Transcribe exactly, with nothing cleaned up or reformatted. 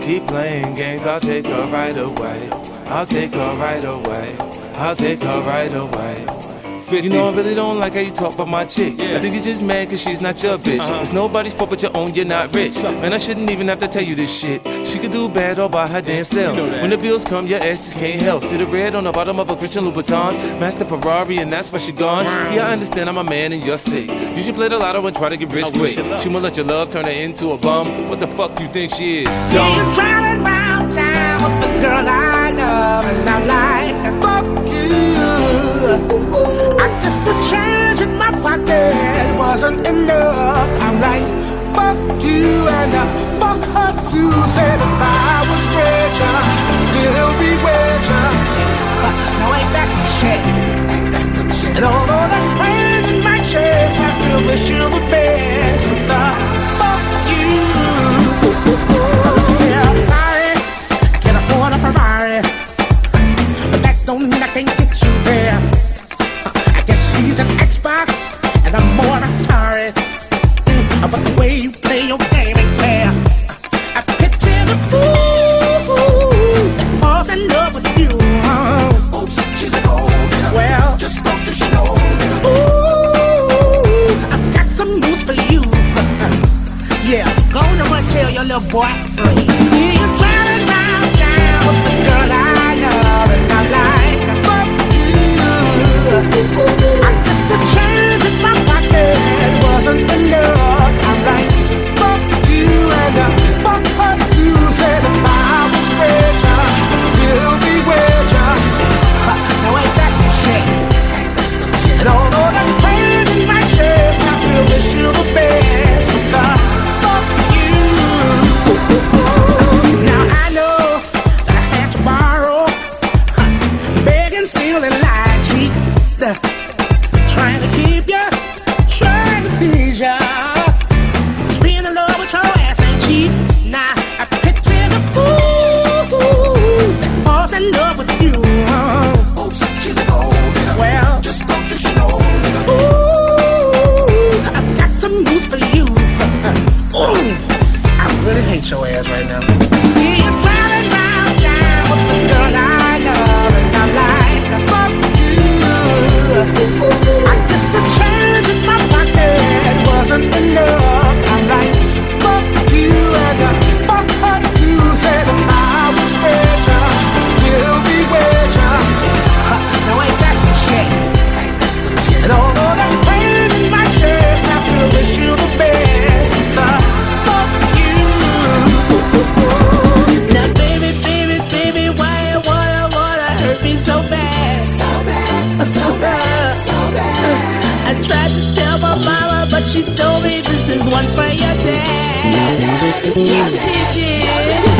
keep playing games, I'll take her right away. I'll take her right away. I'll take her right away. You know I really don't like how you talk about my chick. Yeah. I think you're just mad cause she's not your bitch. uh-huh. It's nobody's fault but your own, you're not rich. Man, I shouldn't even have to tell you this shit. She could do bad all by her damn self. You know when the bills come, your ass just can't help. See the red on the bottom of a Christian Louboutins, match the Ferrari and that's why she gone. See, I understand I'm a man and you're sick. You should play the lotto and try to get rich quick. She won't let your love turn her into a bum. What the fuck you think she is? See you driving around town with the girl I love, and I'm like, fuck you. I guess the change in my pocket wasn't enough. I'm like, fuck you and uh, fuck her too. Said if I was richer, I'd still be richer. Uh, now ain't that some shit? Ain't that some shit? And although there's pain in my chest, I still wish you the best. With the fuck you. Yeah, I'm sorry, I can't afford a Ferrari, but that don't mean I can't get you there. He's an Xbox, and I'm more Atari. Mm, but the way you play your game ain't fair. I picture the fool that falls in love with you. Oh, she's an old man. Well, just don't you know. Ooh, I've got some news for you. Yeah, go on and tell your little boy free. See you driving round town with the girl I love, and I'm like, fuck you. The change in my pocket wasn't enough. I'm like, fuck you and uh, fuck her too. Said if I was richer, I'd still be richer. Uh, now ain't that some shit? And although there's pain in my chest, I still wish you the best. With the fuck you. Now I know that I had to borrow, uh, beg and steal and lie, cheat. Uh, Trying to keep ya, trying to please ya. Just being in love with your ass ain't cheap. Nah, I picture the fool that falls in love with you. Oh, she's an old man. Well, just don't you know. Ooh, I've got some news for you. Ooh, I really hate your ass right now. See you driving round town with the girl I love, and I'm like, fuck you. I guess the change in my pocket wasn't enough. I'm like, fuck you and uh, fuck her too. Said if I was richer, I'd still be richer. Uh, now ain't that some shit? And although there's pain in my chest, I still wish you the best. Uh, fuck you. Now baby, baby, baby, why you wanna, wanna hurt me so bad? So bad, so bad, so bad. I tried to tell my mama, but she told me this is one for your dad. Yeah, she did.